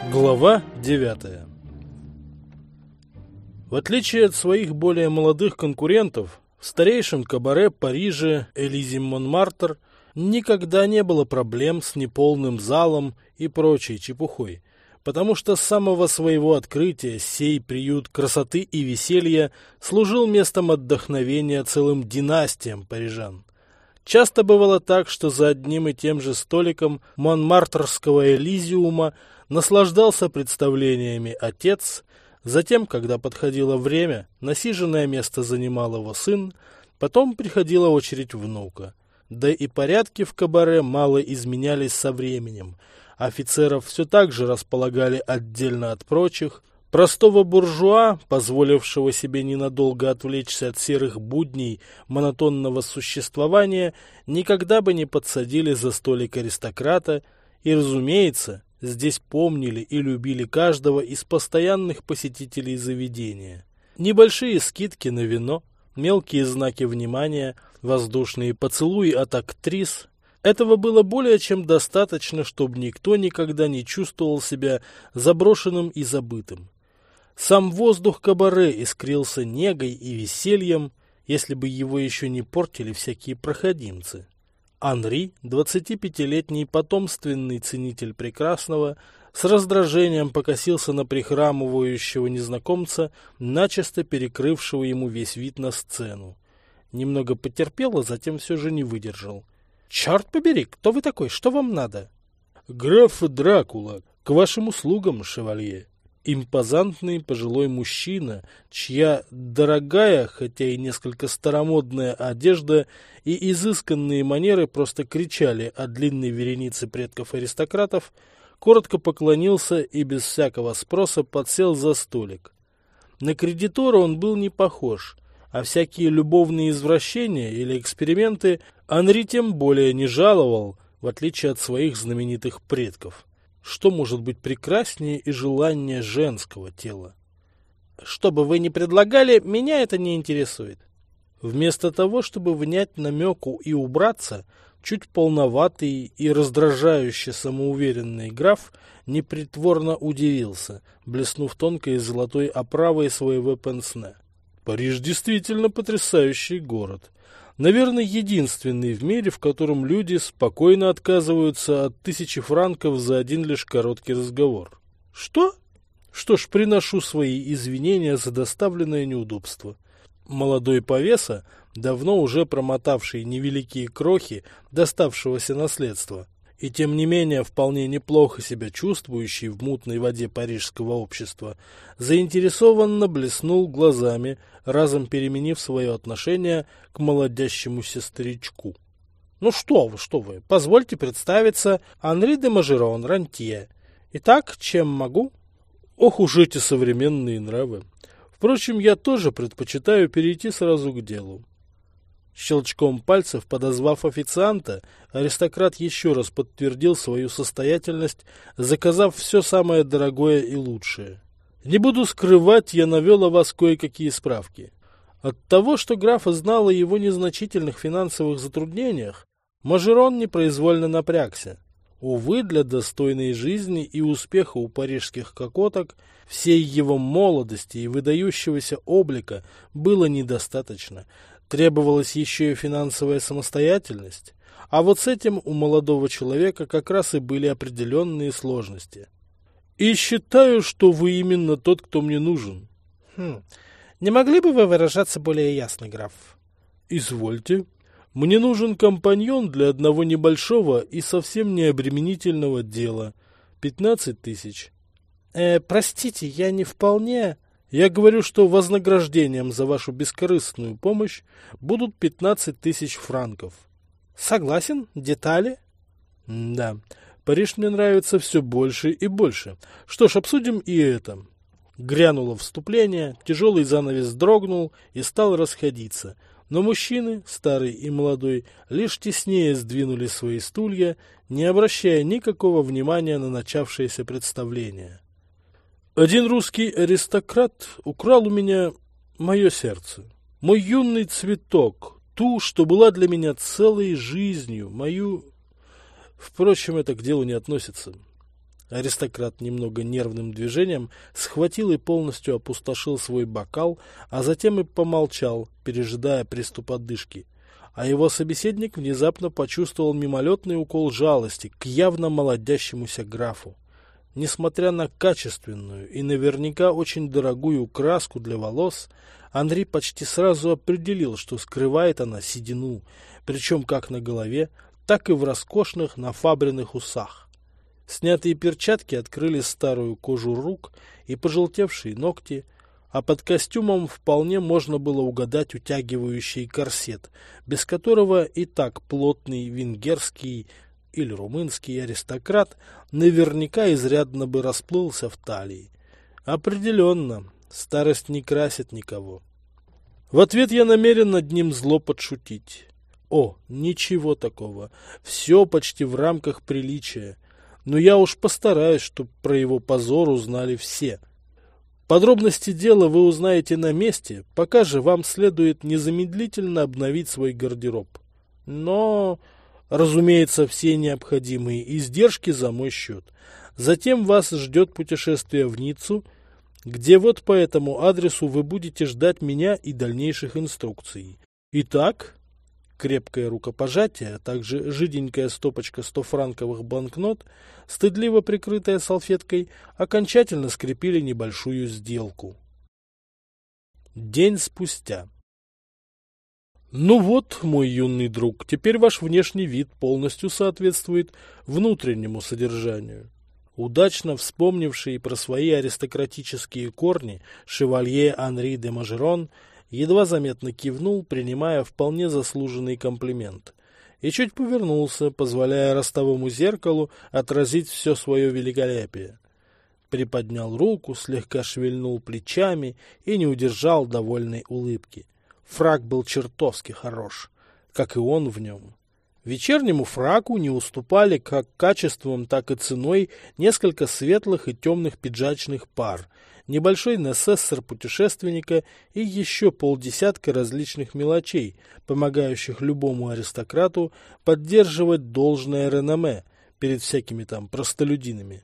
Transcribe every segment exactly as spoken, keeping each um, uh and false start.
Глава девятая. В отличие от своих более молодых конкурентов, в старейшем кабаре Парижа Элизий Монмартр никогда не было проблем с неполным залом и прочей чепухой, потому что с самого своего открытия сей приют красоты и веселья служил местом отдохновения целым династиям парижан. Часто бывало так, что за одним и тем же столиком Монмартрского Элизиума наслаждался представлениями отец, затем, когда подходило время, насиженное место занимал его сын, потом приходила очередь внука. Да и порядки в кабаре мало изменялись со временем. Офицеров все так же располагали отдельно от прочих. Простого буржуа, позволившего себе ненадолго отвлечься от серых будней монотонного существования, никогда бы не подсадили за столик аристократа, и, разумеется, здесь помнили и любили каждого из постоянных посетителей заведения. Небольшие скидки на вино, мелкие знаки внимания, воздушные поцелуи от актрис – этого было более чем достаточно, чтобы никто никогда не чувствовал себя заброшенным и забытым. Сам воздух кабаре искрился негой и весельем, если бы его еще не портили всякие проходимцы. Анри, двадцатипятилетний потомственный ценитель прекрасного, с раздражением покосился на прихрамывающего незнакомца, начисто перекрывшего ему весь вид на сцену. Немного потерпел, а затем все же не выдержал. — Черт побери, кто вы такой? Что вам надо? — Граф Дракула, к вашим услугам, шевалье. Импозантный пожилой мужчина, чья дорогая, хотя и несколько старомодная одежда и изысканные манеры просто кричали о длинной веренице предков-аристократов, коротко поклонился и без всякого спроса подсел за столик. На кредитора он был не похож, а всякие любовные извращения или эксперименты Анри тем более не жаловал, в отличие от своих знаменитых предков. Что может быть прекраснее и желаннее женского тела? Что бы вы ни предлагали, меня это не интересует. Вместо того, чтобы внять намеку и убраться, чуть полноватый и раздражающе самоуверенный граф непритворно удивился, блеснув тонкой золотой оправой своего пенсне. Париж действительно потрясающий город. Наверное, единственный в мире, в котором люди спокойно отказываются от тысячи франков за один лишь короткий разговор. Что? Что ж, приношу свои извинения за доставленное неудобство. Молодой повеса, давно уже промотавший невеликие крохи доставшегося наследства, и тем не менее вполне неплохо себя чувствующий в мутной воде парижского общества, заинтересованно блеснул глазами, разом переменив свое отношение к молодящемуся старичку. — Ну что вы, что вы, позвольте представиться, Анри де Мажерон, рантье. Итак, чем могу? Ох уж эти современные нравы. Впрочем, я тоже предпочитаю перейти сразу к делу. Щелчком пальцев подозвав официанта, аристократ еще раз подтвердил свою состоятельность, заказав все самое дорогое и лучшее. Не буду скрывать, я навел о вас кое-какие справки. От того, что графа знал о его незначительных финансовых затруднениях, Мажерон непроизвольно напрягся. Увы, для достойной жизни и успеха у парижских кокоток всей его молодости и выдающегося облика было недостаточно. Требовалась еще и финансовая самостоятельность, а вот с этим у молодого человека как раз и были определенные сложности. И считаю, что вы именно тот, кто мне нужен. Хм. Не могли бы вы выражаться более ясно, граф? Извольте. Мне нужен компаньон для одного небольшого и совсем необременительного дела. Пятнадцать тысяч. Э, простите, я не вполне... Я говорю, что вознаграждением за вашу бескорыстную помощь будут пятнадцать тысяч франков. Согласен. Детали? М да. Париж мне нравится все больше и больше. Что ж, обсудим и это. Грянуло вступление, тяжелый занавес дрогнул и стал расходиться. Но мужчины, старый и молодой, лишь теснее сдвинули свои стулья, не обращая никакого внимания на начавшееся представление. Один русский аристократ украл у меня мое сердце, мой юный цветок, ту, что была для меня целой жизнью, мою... Впрочем, это к делу не относится. Аристократ немного нервным движением схватил и полностью опустошил свой бокал, а затем и помолчал, пережидая приступ одышки. А его собеседник внезапно почувствовал мимолетный укол жалости к явно молодящемуся графу. Несмотря на качественную и наверняка очень дорогую краску для волос, Анри почти сразу определил, что скрывает она седину, причем как на голове, так и в роскошных нафабренных усах. Снятые перчатки открыли старую кожу рук и пожелтевшие ногти, а под костюмом вполне можно было угадать утягивающий корсет, без которого и так плотный венгерский или румынский аристократ наверняка изрядно бы расплылся в талии. Определенно, старость не красит никого. В ответ я намерен над ним зло подшутить. О, ничего такого, все почти в рамках приличия. Но я уж постараюсь, чтобы про его позор узнали все. Подробности дела вы узнаете на месте, пока же вам следует незамедлительно обновить свой гардероб. Но, разумеется, все необходимые издержки за мой счет. Затем вас ждет путешествие в Ниццу, где вот по этому адресу вы будете ждать меня и дальнейших инструкций. Итак... Крепкое рукопожатие, а также жиденькая стопочка стофранковых банкнот, стыдливо прикрытая салфеткой, окончательно скрепили небольшую сделку. День спустя. Ну вот, мой юный друг, теперь ваш внешний вид полностью соответствует внутреннему содержанию. Удачно вспомнивший про свои аристократические корни шевалье Анри де Мажерон едва заметно кивнул, принимая вполне заслуженный комплимент, и чуть повернулся, позволяя ростовому зеркалу отразить все свое великолепие. Приподнял руку, слегка шевельнул плечами и не удержал довольной улыбки. Фрак был чертовски хорош, как и он в нем. Вечернему фраку не уступали как качеством, так и ценой несколько светлых и темных пиджачных пар, небольшой несессор путешественника и еще полдесятка различных мелочей, помогающих любому аристократу поддерживать должное реноме перед всякими там простолюдинами.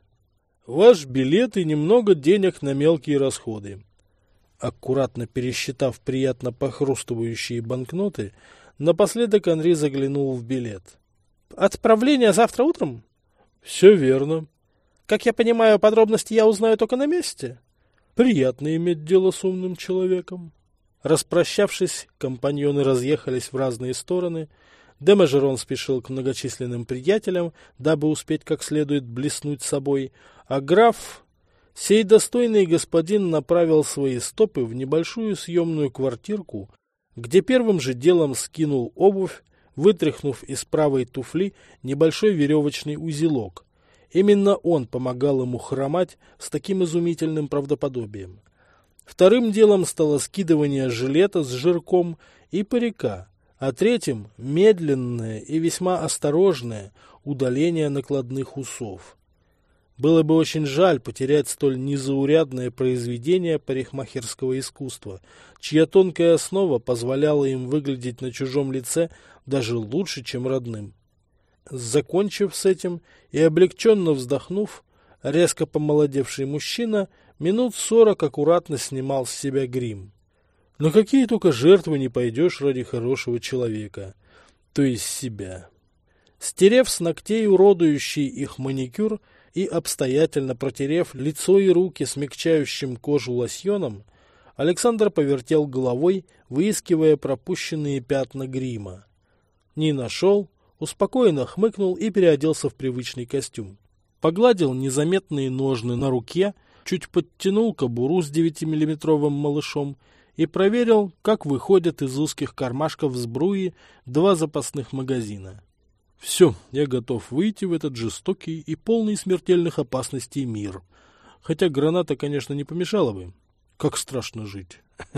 Ваш билет и немного денег на мелкие расходы. Аккуратно пересчитав приятно похрустывающие банкноты, напоследок Анри заглянул в билет. Отправление завтра утром? Все верно. Как я понимаю, подробности я узнаю только на месте. Приятно иметь дело с умным человеком. Распрощавшись, компаньоны разъехались в разные стороны. Де Мажерон спешил к многочисленным приятелям, дабы успеть как следует блеснуть собой, а граф, сей достойный господин, направил свои стопы в небольшую съемную квартирку, где первым же делом скинул обувь, вытряхнув из правой туфли небольшой веревочный узелок. Именно он помогал ему хромать с таким изумительным правдоподобием. Вторым делом стало скидывание жилета с жирком и парика, а третьим – медленное и весьма осторожное удаление накладных усов. Было бы очень жаль потерять столь незаурядное произведение парикмахерского искусства, чья тонкая основа позволяла им выглядеть на чужом лице даже лучше, чем родным. Закончив с этим и облегченно вздохнув, резко помолодевший мужчина минут сорок аккуратно снимал с себя грим. На какие только жертвы не пойдешь ради хорошего человека, то есть себя. Стерев с ногтей уродующий их маникюр и обстоятельно протерев лицо и руки смягчающим кожу лосьоном, Александр повертел головой, выискивая пропущенные пятна грима. Не нашел, успокоенно хмыкнул и переоделся в привычный костюм. Погладил незаметные ножны на руке, чуть подтянул кобуру с девятимиллиметровым малышом и проверил, как выходят из узких кармашков сбруи два запасных магазина. Все, я готов выйти в этот жестокий и полный смертельных опасностей мир. Хотя граната, конечно, не помешала бы. Как страшно жить.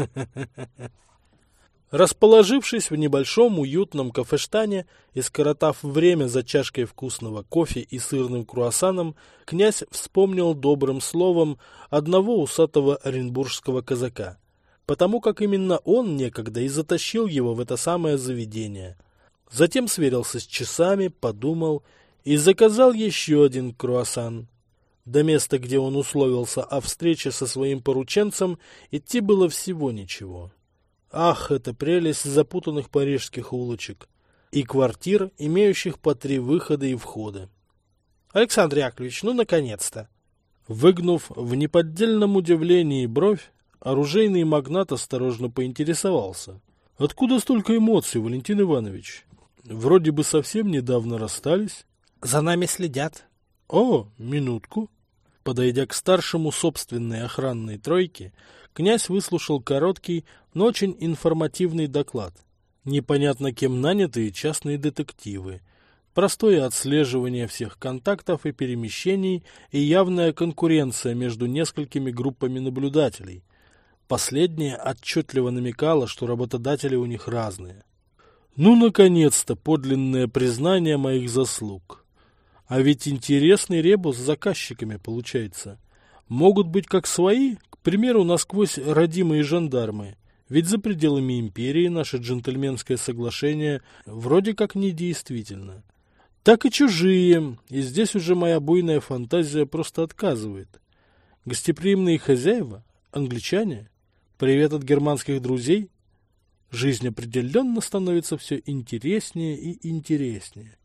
Расположившись в небольшом уютном кафештане и скоротав время за чашкой вкусного кофе и сырным круассаном, князь вспомнил добрым словом одного усатого оренбургского казака, потому как именно он некогда и затащил его в это самое заведение. Затем сверился с часами, подумал и заказал еще один круассан. До места, где он условился о встрече со своим порученцем, идти было всего ничего. Ах, это прелесть запутанных парижских улочек и квартир, имеющих по три выхода и входа. Александр Яковлевич, ну, наконец-то! Выгнув в неподдельном удивлении бровь, оружейный магнат осторожно поинтересовался. Откуда столько эмоций, Валентин Иванович? Вроде бы совсем недавно расстались. За нами следят. О, минутку. Подойдя к старшему собственной охранной тройке, князь выслушал короткий, но очень информативный доклад. Непонятно кем нанятые частные детективы, простое отслеживание всех контактов и перемещений и явная конкуренция между несколькими группами наблюдателей. Последнее отчетливо намекало, что работодатели у них разные. Ну, наконец-то, подлинное признание моих заслуг. А ведь интересный ребус с заказчиками получается. Могут быть как свои, к примеру, насквозь родимые жандармы. Ведь за пределами империи наше джентльменское соглашение вроде как недействительно. Так и чужие, и здесь уже моя буйная фантазия просто отказывает. Гостеприимные хозяева, англичане, привет от германских друзей. Жизнь определенно становится все интереснее и интереснее.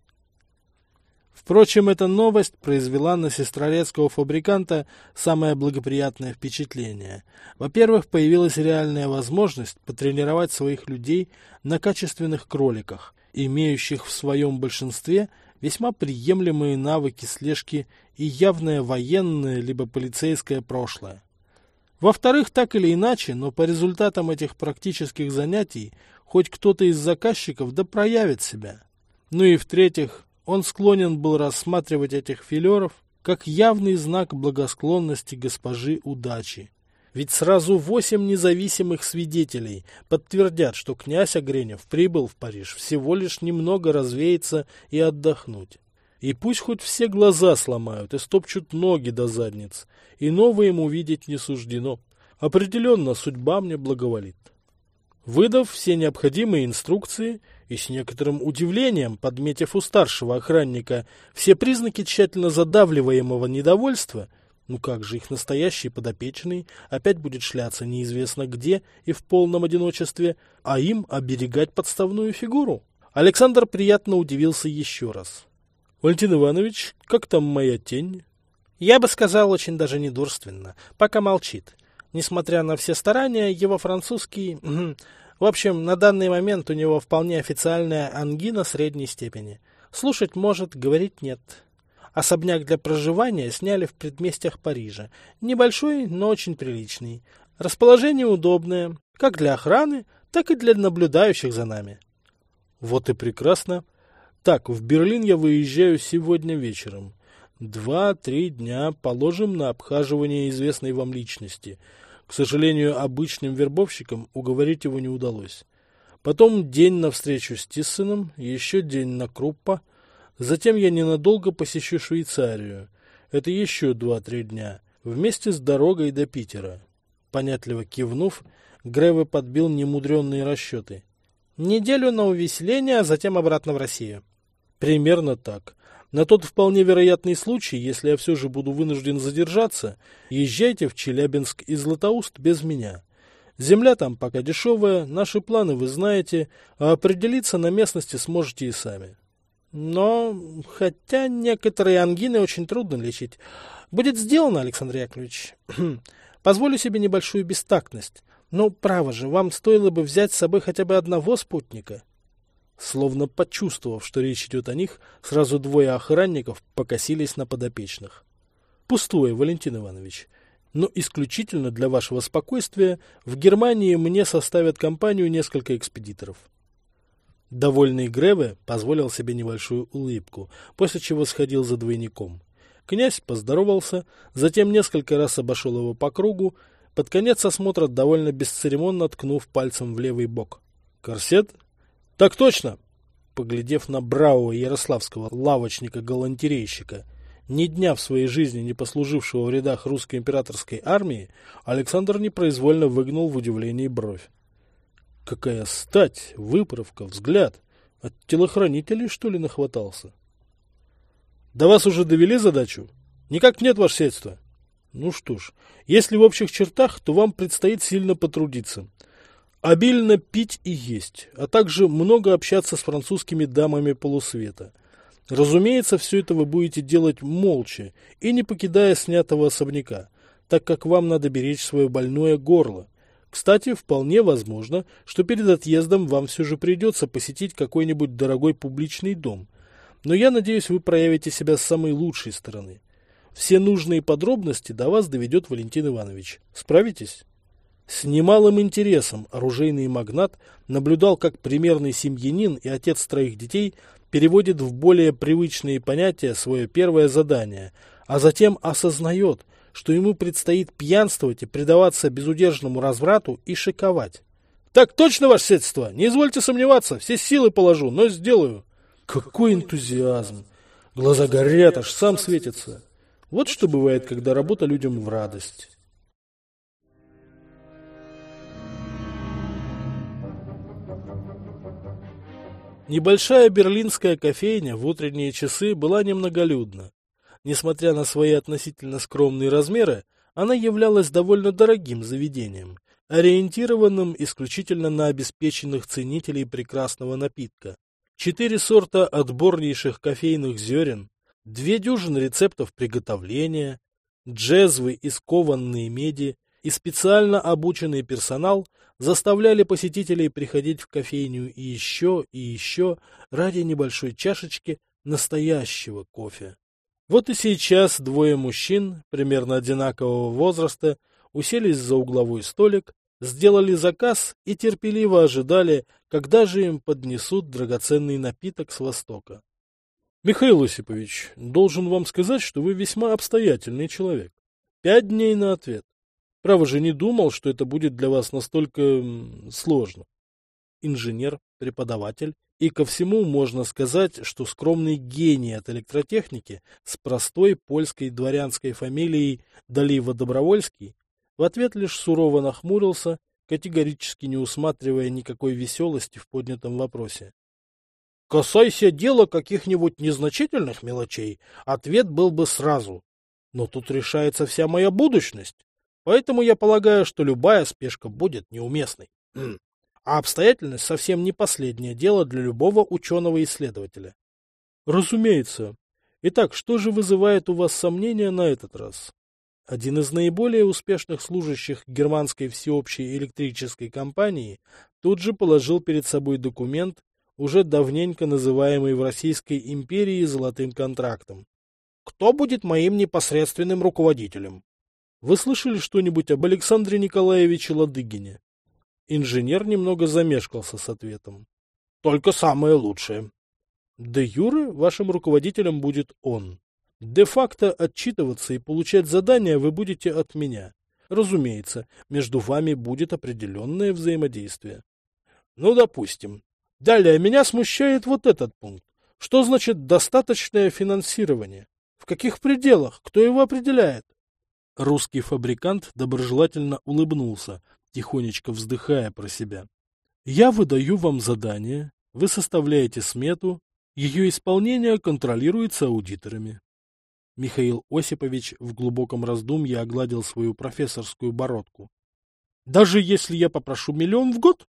Впрочем, эта новость произвела на сестрорецкого фабриканта самое благоприятное впечатление. Во-первых, появилась реальная возможность потренировать своих людей на качественных кроликах, имеющих в своем большинстве весьма приемлемые навыки слежки и явное военное либо полицейское прошлое. Во-вторых, так или иначе, но по результатам этих практических занятий хоть кто-то из заказчиков да проявит себя. Ну и в-третьих, он склонен был рассматривать этих филеров как явный знак благосклонности госпожи удачи. Ведь сразу восемь независимых свидетелей подтвердят, что князь Огренев прибыл в Париж всего лишь немного развеяться и отдохнуть. И пусть хоть все глаза сломают и стопчут ноги до задниц, иного ему видеть не суждено. Определенно судьба мне благоволит. Выдав все необходимые инструкции и с некоторым удивлением, подметив у старшего охранника все признаки тщательно задавливаемого недовольства, ну как же их настоящий подопечный опять будет шляться неизвестно где и в полном одиночестве, а им оберегать подставную фигуру? Александр приятно удивился еще раз. — Валентин Иванович, как там моя тень? — Я бы сказал, очень даже недурственно, пока молчит. Несмотря на все старания, его французский... В общем, на данный момент у него вполне официальная ангина средней степени. Слушать может, говорить нет. Особняк для проживания сняли в предместьях Парижа. Небольшой, но очень приличный. Расположение удобное, как для охраны, так и для наблюдающих за нами. Вот и прекрасно. Так, в Берлин я выезжаю сегодня вечером. Два-три дня положим на обхаживание известной вам личности. К сожалению, обычным вербовщикам уговорить его не удалось. Потом день на встречу с Тиссеном, еще день на Круппа. Затем я ненадолго посещу Швейцарию. Это еще два-три дня, вместе с дорогой до Питера. Понятливо кивнув, Греве подбил немудренные расчеты. Неделю на увеселение, а затем обратно в Россию. Примерно так. На тот вполне вероятный случай, если я все же буду вынужден задержаться, езжайте в Челябинск и Златоуст без меня. Земля там пока дешевая, наши планы вы знаете, а определиться на местности сможете и сами. Но, хотя некоторые ангины очень трудно лечить. Будет сделано, Александр Яковлевич. Позволю себе небольшую бестактность. Но, право же, вам стоило бы взять с собой хотя бы одного спутника. Словно почувствовав, что речь идет о них, сразу двое охранников покосились на подопечных. Пустое, Валентин Иванович. Но исключительно для вашего спокойствия в Германии мне составят компанию несколько экспедиторов. Довольный Греве позволил себе небольшую улыбку, после чего сходил за двойником. Князь поздоровался, затем несколько раз обошел его по кругу, под конец осмотра довольно бесцеремонно ткнув пальцем в левый бок. «Корсет?» «Так точно!» Поглядев на бравого ярославского лавочника-галантерейщика, ни дня в своей жизни не послужившего в рядах русской императорской армии, Александр непроизвольно выгнул в удивлении бровь. Какая стать, выправка, взгляд! От телохранителей, что ли, нахватался? — До вас уже довели задачу? Никак нет, ваше сельство. Ну что ж, если в общих чертах, то вам предстоит сильно потрудиться. Обильно пить и есть, а также много общаться с французскими дамами полусвета. Разумеется, все это вы будете делать молча и не покидая снятого особняка, так как вам надо беречь свое больное горло. Кстати, вполне возможно, что перед отъездом вам все же придется посетить какой-нибудь дорогой публичный дом. Но я надеюсь, вы проявите себя с самой лучшей стороны. Все нужные подробности до вас доведет Валентин Иванович. Справитесь? С немалым интересом оружейный магнат наблюдал, как примерный семьянин и отец троих детей переводит в более привычные понятия свое первое задание, а затем осознает, что ему предстоит пьянствовать и предаваться безудержному разврату и шиковать. — Так точно, ваше сельство! Не извольте сомневаться, все силы положу, но сделаю. Какой энтузиазм! Глаза горят, аж сам светится. Вот что бывает, когда работа людям в радость. Небольшая берлинская кофейня в утренние часы была немноголюдна. Несмотря на свои относительно скромные размеры, она являлась довольно дорогим заведением, ориентированным исключительно на обеспеченных ценителей прекрасного напитка. Четыре сорта отборнейших кофейных зерен, две дюжины рецептов приготовления, джезвы из кованной меди и специально обученный персонал заставляли посетителей приходить в кофейню и еще, и еще ради небольшой чашечки настоящего кофе. Вот и сейчас двое мужчин, примерно одинакового возраста, уселись за угловой столик, сделали заказ и терпеливо ожидали, когда же им поднесут драгоценный напиток с Востока. — Михаил Осипович, должен вам сказать, что вы весьма обстоятельный человек. Пять дней на ответ. Право же не думал, что это будет для вас настолько сложно. Инженер, преподаватель и ко всему можно сказать, что скромный гений от электротехники с простой польской дворянской фамилией Далива-Добровольский в ответ лишь сурово нахмурился, категорически не усматривая никакой веселости в поднятом вопросе. Касайся дела каких-нибудь незначительных мелочей, ответ был бы сразу. Но тут решается вся моя будущность, поэтому я полагаю, что любая спешка будет неуместной. А обстоятельность совсем не последнее дело для любого ученого-исследователя. Разумеется. Итак, что же вызывает у вас сомнения на этот раз? Один из наиболее успешных служащих германской всеобщей электрической компании тут же положил перед собой документ, уже давненько называемый в Российской империи золотым контрактом. Кто будет моим непосредственным руководителем? Вы слышали что-нибудь об Александре Николаевиче Ладыгине? Инженер немного замешкался с ответом. Только самое лучшее. Де юре вашим руководителем будет он. Де-факто отчитываться и получать задания вы будете от меня. Разумеется, между вами будет определенное взаимодействие. Ну, допустим. Далее меня смущает вот этот пункт. Что значит достаточное финансирование? В каких пределах? Кто его определяет? Русский фабрикант доброжелательно улыбнулся, тихонечко вздыхая про себя. Я выдаю вам задание, вы составляете смету, ее исполнение контролируется аудиторами. Михаил Осипович в глубоком раздумье огладил свою профессорскую бородку. Даже если я попрошу миллион в год?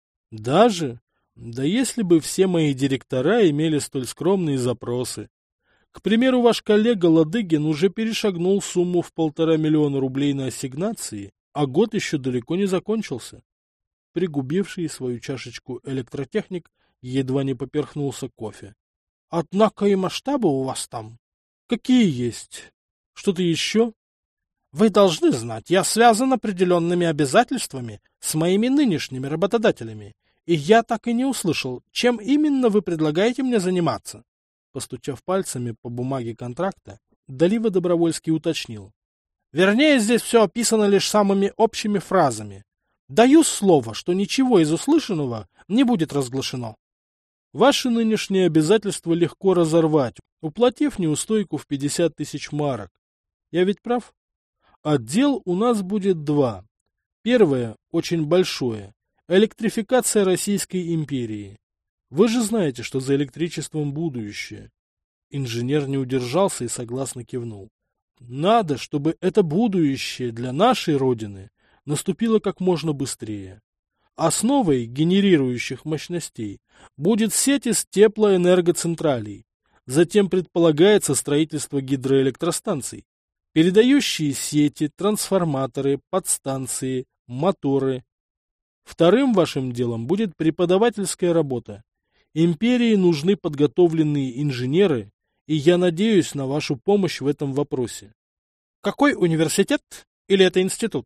Даже? Да если бы все мои директора имели столь скромные запросы. К примеру, ваш коллега Ладыгин уже перешагнул сумму в полтора миллиона рублей на ассигнации, а год еще далеко не закончился. Пригубивший свою чашечку электротехник едва не поперхнулся кофе. — Однако и масштабы у вас там. — Какие есть? Что-то еще? — Вы должны знать, я связан определенными обязательствами с моими нынешними работодателями, и я так и не услышал, чем именно вы предлагаете мне заниматься. Постучав пальцами по бумаге контракта, Далива Добровольский уточнил. Вернее, здесь все описано лишь самыми общими фразами. Даю слово, что ничего из услышанного не будет разглашено. Ваши нынешние обязательства легко разорвать, уплатив неустойку в пятьдесят тысяч марок. Я ведь прав? Отдел у нас будет два. Первое, очень большое, электрификация Российской империи. Вы же знаете, что за электричеством будущее. Инженер не удержался и согласно кивнул. Надо, чтобы это будущее для нашей Родины наступило как можно быстрее. Основой генерирующих мощностей будет сеть из теплоэнергоцентралей. Затем предполагается строительство гидроэлектростанций, передающие сети, трансформаторы, подстанции, моторы. Вторым вашим делом будет преподавательская работа. Империи нужны подготовленные инженеры, и я надеюсь на вашу помощь в этом вопросе. Какой университет? Или это институт?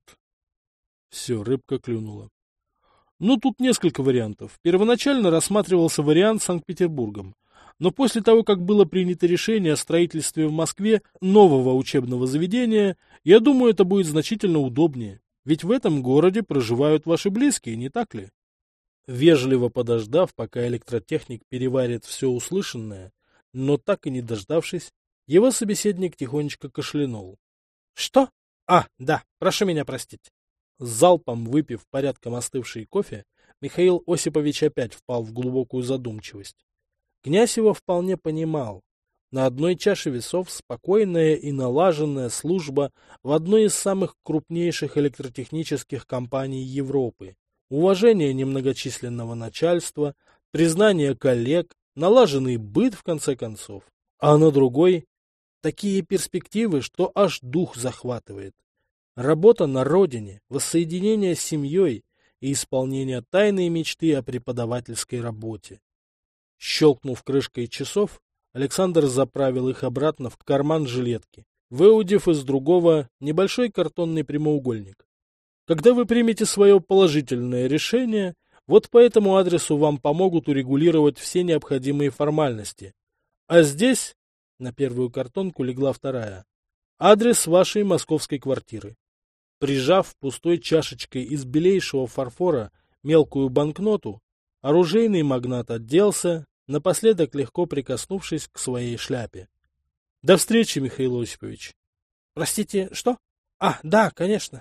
Все, рыбка клюнула. Ну, тут несколько вариантов. Первоначально рассматривался вариант с Санкт-Петербургом. Но после того, как было принято решение о строительстве в Москве нового учебного заведения, я думаю, это будет значительно удобнее. Ведь в этом городе проживают ваши близкие, не так ли? Вежливо подождав, пока электротехник переварит все услышанное, но так и не дождавшись, его собеседник тихонечко кашлянул. — Что? А, да, прошу меня простить. Залпом выпив порядком остывший кофе, Михаил Осипович опять впал в глубокую задумчивость. Князь его вполне понимал. На одной чаше весов спокойная и налаженная служба в одной из самых крупнейших электротехнических компаний Европы, уважение немногочисленного начальства, признание коллег, налаженный быт, в конце концов. А на другой — такие перспективы, что аж дух захватывает. Работа на родине, воссоединение с семьей и исполнение тайной мечты о преподавательской работе. Щелкнув крышкой часов, Александр заправил их обратно в карман жилетки, выудив из другого небольшой картонный прямоугольник. Когда вы примете свое положительное решение, вот по этому адресу вам помогут урегулировать все необходимые формальности. А здесь, на первую картонку легла вторая, адрес вашей московской квартиры. Прижав пустой чашечкой из белейшего фарфора мелкую банкноту, оружейный магнат отделся, напоследок легко прикоснувшись к своей шляпе. — До встречи, Михаил Осипович. — Простите, что? А, да, конечно.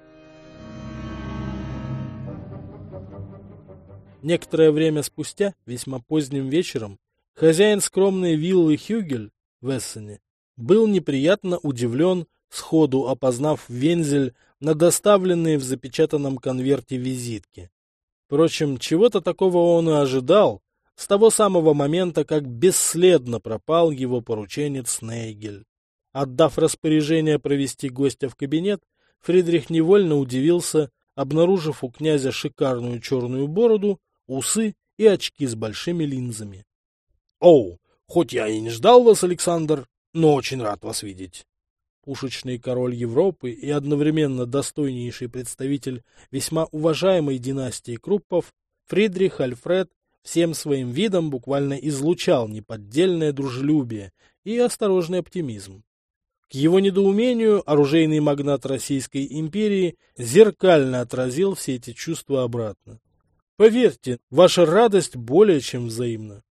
Некоторое время спустя, весьма поздним вечером, хозяин скромной виллы Хюгель в Эссене был неприятно удивлен, сходу опознав вензель на доставленные в запечатанном конверте визитки. Впрочем, чего-то такого он и ожидал с того самого момента, как бесследно пропал его порученец Нейгель. Отдав распоряжение провести гостя в кабинет, Фридрих невольно удивился, обнаружив у князя шикарную черную бороду, усы и очки с большими линзами. — О, хоть я и не ждал вас, Александр, но очень рад вас видеть. Пушечный король Европы и одновременно достойнейший представитель весьма уважаемой династии Круппов, Фридрих Альфред всем своим видом буквально излучал неподдельное дружелюбие и осторожный оптимизм. К его недоумению оружейный магнат Российской империи зеркально отразил все эти чувства обратно. Поверьте, ваша радость более чем взаимна.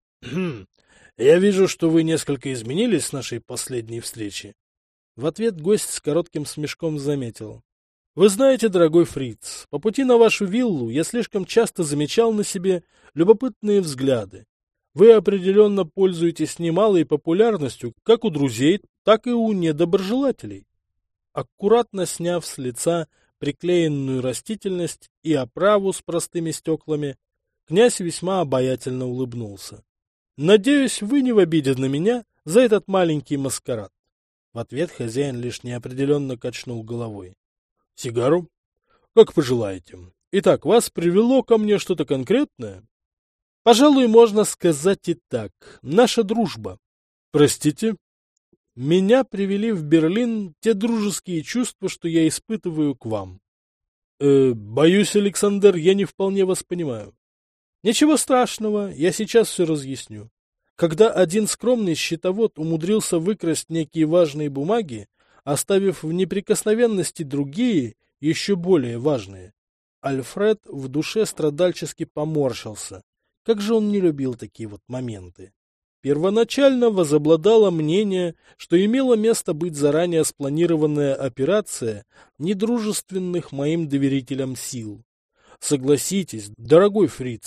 Я вижу, что вы несколько изменились с нашей последней встречи. В ответ гость с коротким смешком заметил. Вы знаете, дорогой фриц, по пути на вашу виллу я слишком часто замечал на себе любопытные взгляды. Вы определенно пользуетесь немалой популярностью как у друзей, так и у недоброжелателей. Аккуратно сняв с лица приклеенную растительность и оправу с простыми стеклами, князь весьма обаятельно улыбнулся. Надеюсь, вы не в обиде на меня за этот маленький маскарад. В ответ хозяин лишь неопределенно качнул головой. — Сигару? Как пожелаете. Итак, вас привело ко мне что-то конкретное? — Пожалуй, можно сказать и так. Наша дружба. — Простите? — Меня привели в Берлин те дружеские чувства, что я испытываю к вам. Э, — Боюсь, Александр, я не вполне вас понимаю. — Ничего страшного, я сейчас все разъясню. Когда один скромный счетовод умудрился выкрасть некие важные бумаги, оставив в неприкосновенности другие, еще более важные, Альфред в душе страдальчески поморщился. Как же он не любил такие вот моменты. Первоначально возобладало мнение, что имела место быть заранее спланированная операция недружественных моим доверителям сил. Согласитесь, дорогой фриц,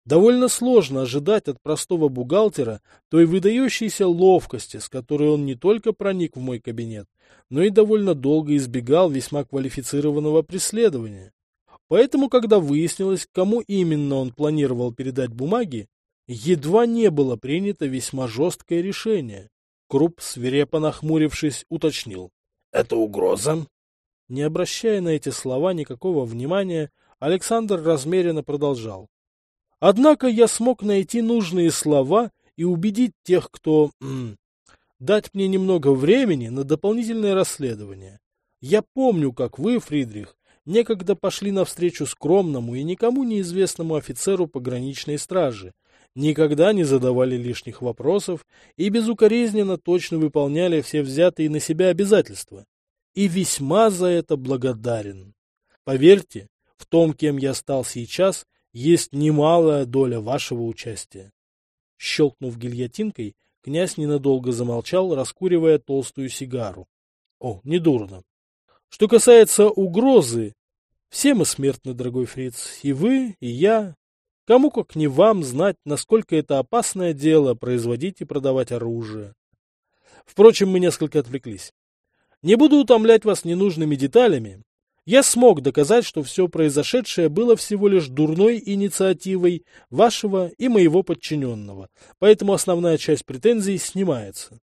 Довольно сложно ожидать от простого бухгалтера той выдающейся ловкости, с которой он не только проник в мой кабинет, но и довольно долго избегал весьма квалифицированного преследования. Поэтому, когда выяснилось, кому именно он планировал передать бумаги, едва не было принято весьма жесткое решение. Круп, свирепо нахмурившись, уточнил. — Это угроза? Не обращая на эти слова никакого внимания, Александр размеренно продолжал. Однако я смог найти нужные слова и убедить тех, кто... М, дать мне немного времени на дополнительное расследование. Я помню, как вы, Фридрих, некогда пошли навстречу скромному и никому неизвестному офицеру пограничной стражи, никогда не задавали лишних вопросов и безукоризненно точно выполняли все взятые на себя обязательства. И весьма за это благодарен. Поверьте, в том, кем я стал сейчас, есть немалая доля вашего участия. Щелкнув гильотинкой, князь ненадолго замолчал, раскуривая толстую сигару. О, недурно. Что касается угрозы, все мы смертны, дорогой фриц, и вы, и я. Кому как не вам знать, насколько это опасное дело производить и продавать оружие. Впрочем, мы несколько отвлеклись. Не буду утомлять вас ненужными деталями. Я смог доказать, что все произошедшее было всего лишь дурной инициативой вашего и моего подчиненного, поэтому основная часть претензий снимается.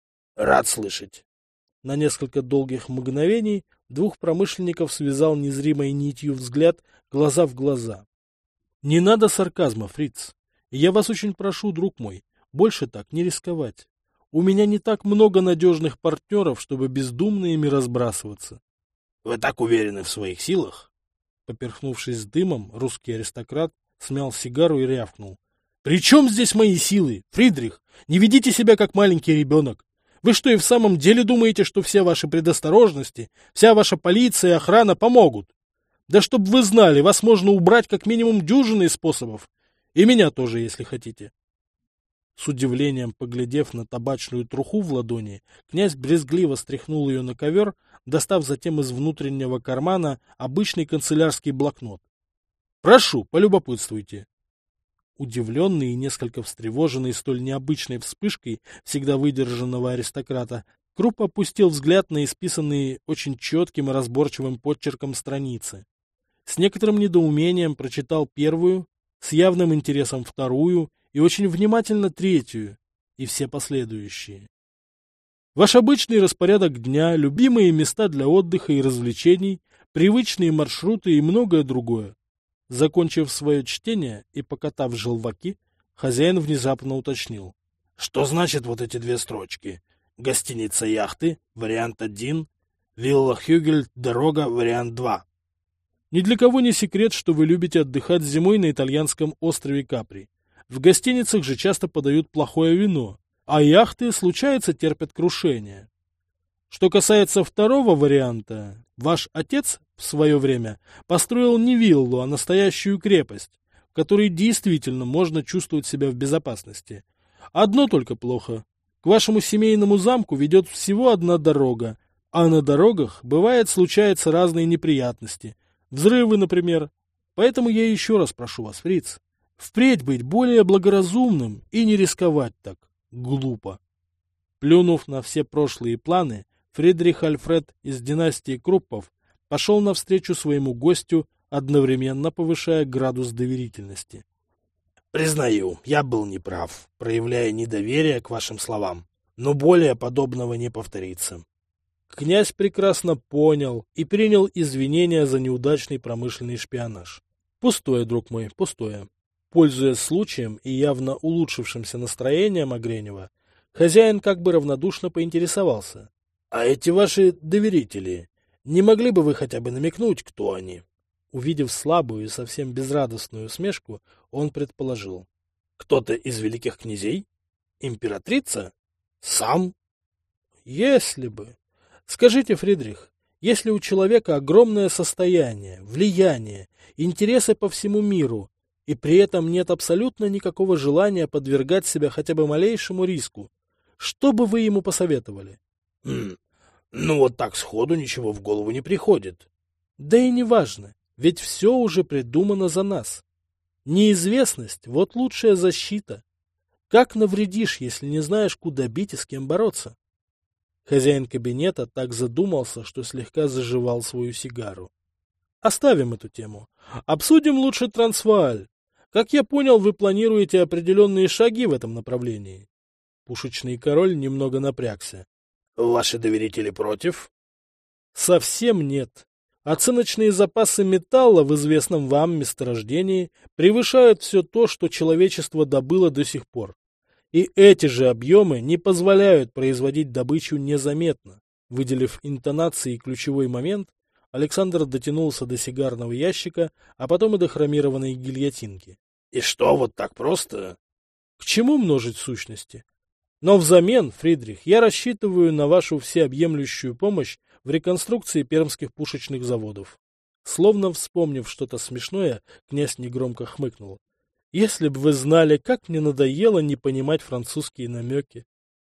Рад слышать. На несколько долгих мгновений двух промышленников связал незримой нитью взгляд глаза в глаза. Не надо сарказма, фриц. Я вас очень прошу, друг мой, больше так не рисковать. У меня не так много надежных партнеров, чтобы бездумно ими разбрасываться. Вы так уверены в своих силах? Поперхнувшись дымом, русский аристократ смял сигару и рявкнул. — При чем здесь мои силы, Фридрих? Не ведите себя как маленький ребенок. Вы что, и в самом деле думаете, что все ваши предосторожности, вся ваша полиция и охрана помогут? Да чтоб вы знали, вас можно убрать как минимум дюжиной способов. И меня тоже, если хотите. С удивлением поглядев на табачную труху в ладони, князь брезгливо стряхнул ее на ковер, достав затем из внутреннего кармана обычный канцелярский блокнот. — Прошу, полюбопытствуйте. Удивленный и несколько встревоженный столь необычной вспышкой всегда выдержанного аристократа, Круп опустил взгляд на исписанные очень четким и разборчивым подчерком страницы. С некоторым недоумением прочитал первую, с явным интересом вторую и очень внимательно третью, и все последующие. Ваш обычный распорядок дня, любимые места для отдыха и развлечений, привычные маршруты и многое другое. Закончив свое чтение и покатав желваки, хозяин внезапно уточнил. Что значит вот эти две строчки? Гостиница яхты, вариант один, вилла Хюгель, дорога, вариант два. Ни для кого не секрет, что вы любите отдыхать зимой на итальянском острове Капри. В гостиницах же часто подают плохое вино, а яхты, случается, терпят крушение. Что касается второго варианта, ваш отец в свое время построил не виллу, а настоящую крепость, в которой действительно можно чувствовать себя в безопасности. Одно только плохо. К вашему семейному замку ведет всего одна дорога, а на дорогах, бывает, случаются разные неприятности. Взрывы, например. Поэтому я еще раз прошу вас, фриц, впредь быть более благоразумным и не рисковать так глупо. Плюнув на все прошлые планы, Фридрих Альфред из династии Круппов пошел навстречу своему гостю, одновременно повышая градус доверительности. Признаю, я был неправ, проявляя недоверие к вашим словам, но более подобного не повторится. Князь прекрасно понял и принял извинения за неудачный промышленный шпионаж. Пустое, друг мой, пустое. Пользуясь случаем и явно улучшившимся настроением Огренева, хозяин как бы равнодушно поинтересовался. — А эти ваши доверители, не могли бы вы хотя бы намекнуть, кто они? Увидев слабую и совсем безрадостную усмешку, он предположил. — Кто-то из великих князей? Императрица? Сам? — Если бы. Скажите, Фридрих, если у человека огромное состояние, влияние, интересы по всему миру, и при этом нет абсолютно никакого желания подвергать себя хотя бы малейшему риску, что бы вы ему посоветовали? Хм, ну вот так сходу ничего в голову не приходит. Да и не важно, ведь все уже придумано за нас. Неизвестность – вот лучшая защита. Как навредишь, если не знаешь, куда бить и с кем бороться? Хозяин кабинета так задумался, что слегка заживал свою сигару. Оставим эту тему. Обсудим лучше Трансвааль. Как я понял, вы планируете определенные шаги в этом направлении. Пушечный король немного напрягся. Ваши доверители против? Совсем нет. Оценочные запасы металла в известном вам месторождении превышают все то, что человечество добыло до сих пор. И эти же объемы не позволяют производить добычу незаметно. Выделив интонацией ключевой момент, Александр дотянулся до сигарного ящика, а потом и до хромированной гильотинки. И что, вот так просто? К чему множить сущности? Но взамен, Фридрих, я рассчитываю на вашу всеобъемлющую помощь в реконструкции пермских пушечных заводов. Словно вспомнив что-то смешное, князь негромко хмыкнул. Если бы вы знали, как мне надоело не понимать французские намеки.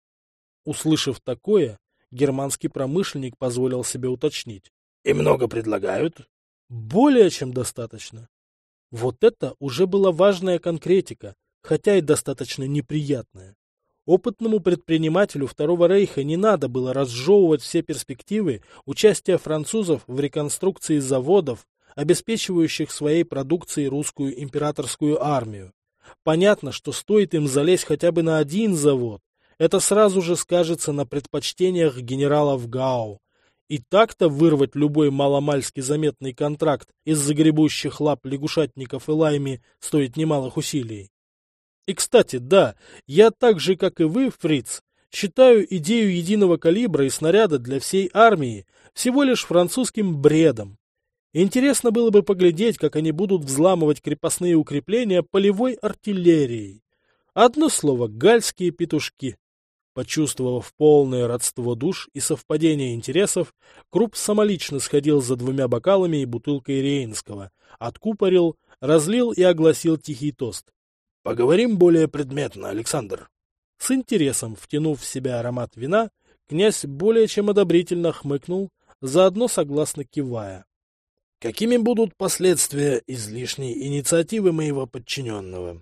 Услышав такое, германский промышленник позволил себе уточнить. И много предлагают? Более чем достаточно. Вот это уже была важная конкретика, хотя и достаточно неприятная. Опытному предпринимателю Второго Рейха не надо было разжевывать все перспективы участия французов в реконструкции заводов, обеспечивающих своей продукцией русскую императорскую армию. Понятно, что стоит им залезть хотя бы на один завод, это сразу же скажется на предпочтениях генералов Гау. И так-то вырвать любой маломальски заметный контракт из загребущих лап лягушатников и лайми стоит немалых усилий. И, кстати, да, я так же, как и вы, Фриц, считаю идею единого калибра и снаряда для всей армии всего лишь французским бредом. Интересно было бы поглядеть, как они будут взламывать крепостные укрепления полевой артиллерией. Одно слово — гальские петушки. Почувствовав полное родство душ и совпадение интересов, Круп самолично сходил за двумя бокалами и бутылкой рейнского, откупорил, разлил и огласил тихий тост. «Поговорим более предметно, Александр». С интересом втянув в себя аромат вина, князь более чем одобрительно хмыкнул, заодно согласно кивая. Какими будут последствия излишней инициативы моего подчиненного?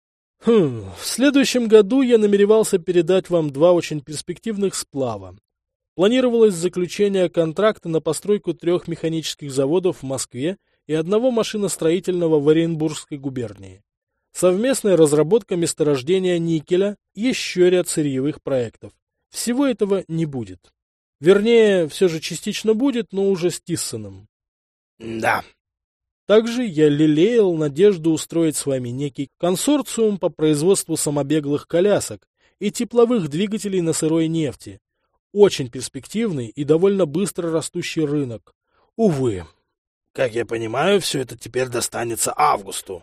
Хм, в следующем году я намеревался передать вам два очень перспективных сплава. Планировалось заключение контракта на постройку трех механических заводов в Москве и одного машиностроительного в Оренбургской губернии. Совместная разработка месторождения никеля и еще ряд сырьевых проектов. Всего этого не будет. Вернее, все же частично будет, но уже с Тиссоном. Да. Также я лелеял надежду устроить с вами некий консорциум по производству самобеглых колясок и тепловых двигателей на сырой нефти. Очень перспективный и довольно быстро растущий рынок. Увы. Как я понимаю, все это теперь достанется Августу.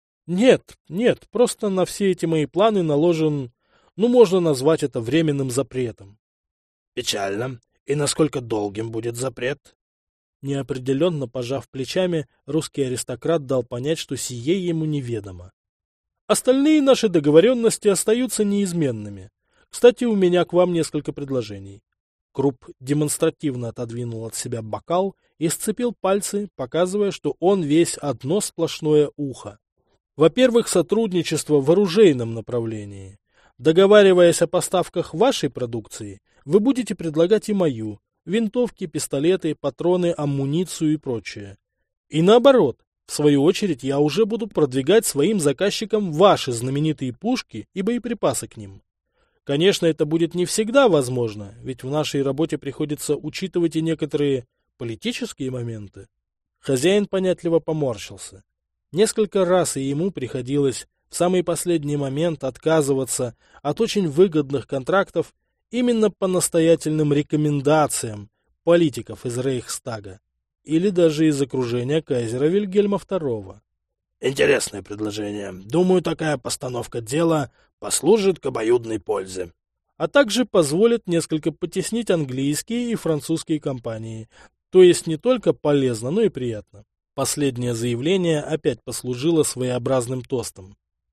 Нет, нет, просто на все эти мои планы наложен, ну, можно назвать это временным запретом. Печально. И насколько долгим будет запрет? Неопределенно пожав плечами, русский аристократ дал понять, что сие ему неведомо. Остальные наши договоренности остаются неизменными. Кстати, у меня к вам несколько предложений. Круп демонстративно отодвинул от себя бокал и сцепил пальцы, показывая, что он весь одно сплошное ухо. Во-первых, сотрудничество в оружейном направлении. Договариваясь о поставках вашей продукции, вы будете предлагать и мою. Винтовки, пистолеты, патроны, амуницию и прочее. И наоборот, в свою очередь, я уже буду продвигать своим заказчикам ваши знаменитые пушки и боеприпасы к ним. Конечно, это будет не всегда возможно, ведь в нашей работе приходится учитывать и некоторые политические моменты. Хозяин понятливо поморщился. Несколько раз и ему приходилось в самый последний момент отказываться от очень выгодных контрактов именно по настоятельным рекомендациям политиков из Рейхстага или даже из окружения кайзера Вильгельма второго. Интересное предложение. Думаю, такая постановка дела послужит к обоюдной пользе. А также позволит несколько потеснить английские и французские компании. То есть не только полезно, но и приятно. Последнее заявление опять послужило своеобразным тостом.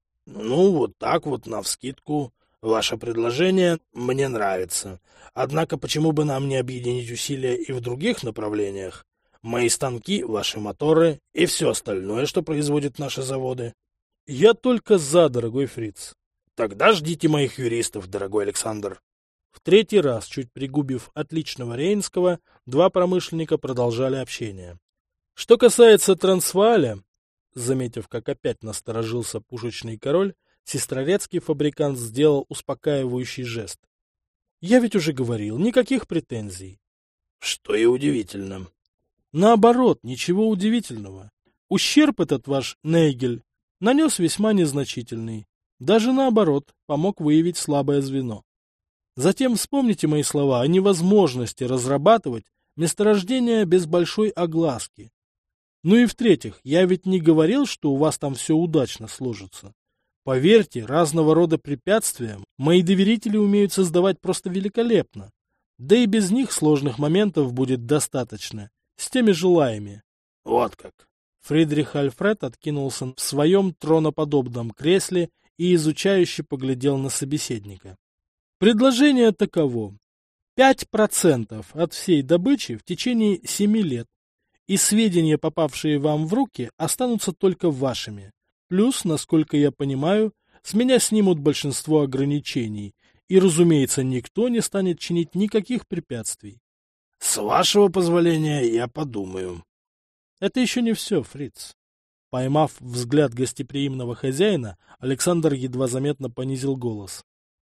Ну, вот так вот, навскидку. Ваше предложение мне нравится. Однако почему бы нам не объединить усилия и в других направлениях? Мои станки, ваши моторы и все остальное, что производят наши заводы. Я только за, дорогой фриц. Тогда ждите моих юристов, дорогой Александр. В третий раз, чуть пригубив отличного рейнского, два промышленника продолжали общение. Что касается Трансвааля, заметив, как опять насторожился пушечный король, сестрорецкий фабрикант сделал успокаивающий жест. Я ведь уже говорил, никаких претензий. Что и удивительно. Наоборот, ничего удивительного. Ущерб этот ваш Нейгель нанес весьма незначительный. Даже наоборот, помог выявить слабое звено. Затем вспомните мои слова о невозможности разрабатывать месторождения без большой огласки. Ну и в-третьих, я ведь не говорил, что у вас там все удачно сложится. Поверьте, разного рода препятствия мои доверители умеют создавать просто великолепно. Да и без них сложных моментов будет достаточно, с теми желаемыми. Вот как. Фридрих Альфред откинулся в своем троноподобном кресле и изучающе поглядел на собеседника. Предложение таково. Пять процентов от всей добычи в течение семи лет, и сведения, попавшие вам в руки, останутся только вашими. Плюс, насколько я понимаю, с меня снимут большинство ограничений, и, разумеется, никто не станет чинить никаких препятствий. — С вашего позволения я подумаю. — Это еще не все, фриц. Поймав взгляд гостеприимного хозяина, Александр едва заметно понизил голос.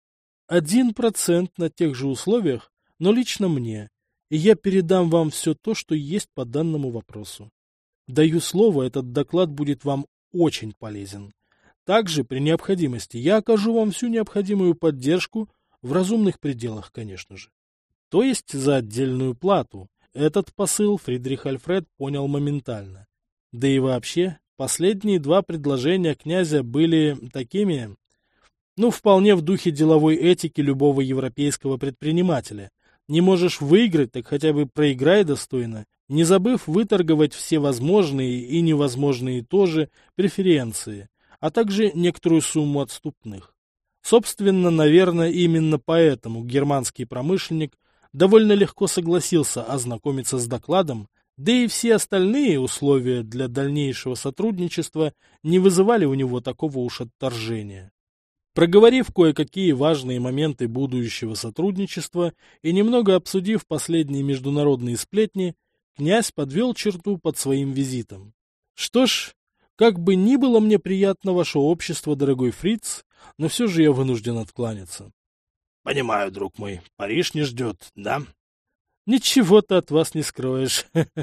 — Один процент на тех же условиях, но лично мне, и я передам вам все то, что есть по данному вопросу. Даю слово, этот доклад будет вам очень полезен. Также, при необходимости, я окажу вам всю необходимую поддержку, в разумных пределах, конечно же. То есть за отдельную плату. Этот посыл Фридрих Альфред понял моментально. Да и вообще, последние два предложения князя были такими, ну, вполне в духе деловой этики любого европейского предпринимателя. Не можешь выиграть, так хотя бы проиграй достойно, не забыв выторговать все возможные и невозможные тоже преференции, а также некоторую сумму отступных. Собственно, наверное, именно поэтому германский промышленник довольно легко согласился ознакомиться с докладом, да и все остальные условия для дальнейшего сотрудничества не вызывали у него такого уж отторжения. Проговорив кое-какие важные моменты будущего сотрудничества и немного обсудив последние международные сплетни, князь подвел черту под своим визитом. Что ж, как бы ни было мне приятно ваше общество, дорогой фриц, но все же я вынужден откланяться. — Понимаю, друг мой, Париж не ждет, да? — Ничего ты от вас не скроешь.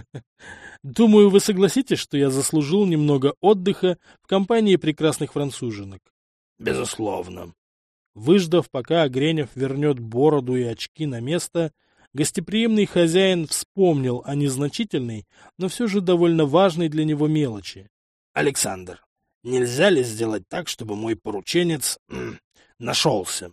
Думаю, вы согласитесь, что я заслужил немного отдыха в компании прекрасных француженок. — Безусловно. Выждав, пока Огренев вернет бороду и очки на место, гостеприимный хозяин вспомнил о незначительной, но все же довольно важной для него мелочи. — Александр, нельзя ли сделать так, чтобы мой порученец нашелся?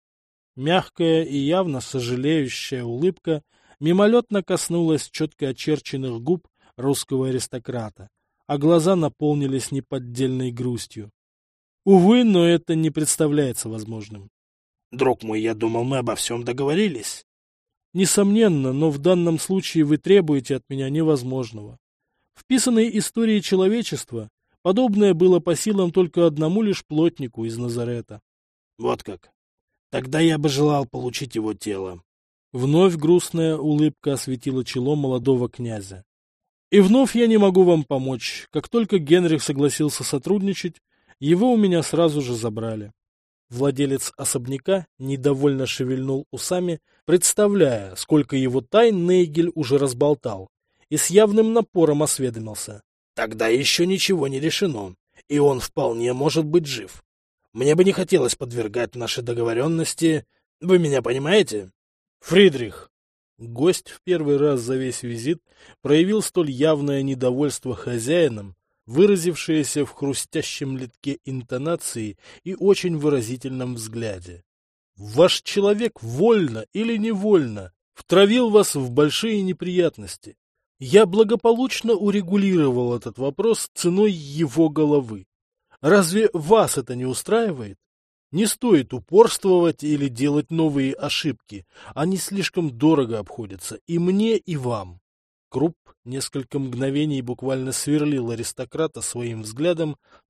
Мягкая и явно сожалеющая улыбка мимолетно коснулась четко очерченных губ русского аристократа, а глаза наполнились неподдельной грустью. Увы, но это не представляется возможным. — Друг мой, я думал, мы обо всем договорились. — Несомненно, но в данном случае вы требуете от меня невозможного. В писанной истории человечества подобное было по силам только одному лишь плотнику из Назарета. — Вот как. Тогда я бы желал получить его тело. Вновь грустная улыбка осветила чело молодого князя. — И вновь я не могу вам помочь. Как только Генрих согласился сотрудничать, его у меня сразу же забрали. Владелец особняка недовольно шевельнул усами, представляя, сколько его тайн Нейгель уже разболтал, и с явным напором осведомился. — Тогда еще ничего не решено, и он вполне может быть жив. Мне бы не хотелось подвергать наши договоренности. Вы меня понимаете? — Фридрих! Гость в первый раз за весь визит проявил столь явное недовольство хозяином, выразившееся в хрустящем литке интонации и очень выразительном взгляде. Ваш человек вольно или невольно втравил вас в большие неприятности. Я благополучно урегулировал этот вопрос ценой его головы. Разве вас это не устраивает? Не стоит упорствовать или делать новые ошибки. Они слишком дорого обходятся и мне, и вам. Круп несколько мгновений буквально сверлил аристократа своим взглядом,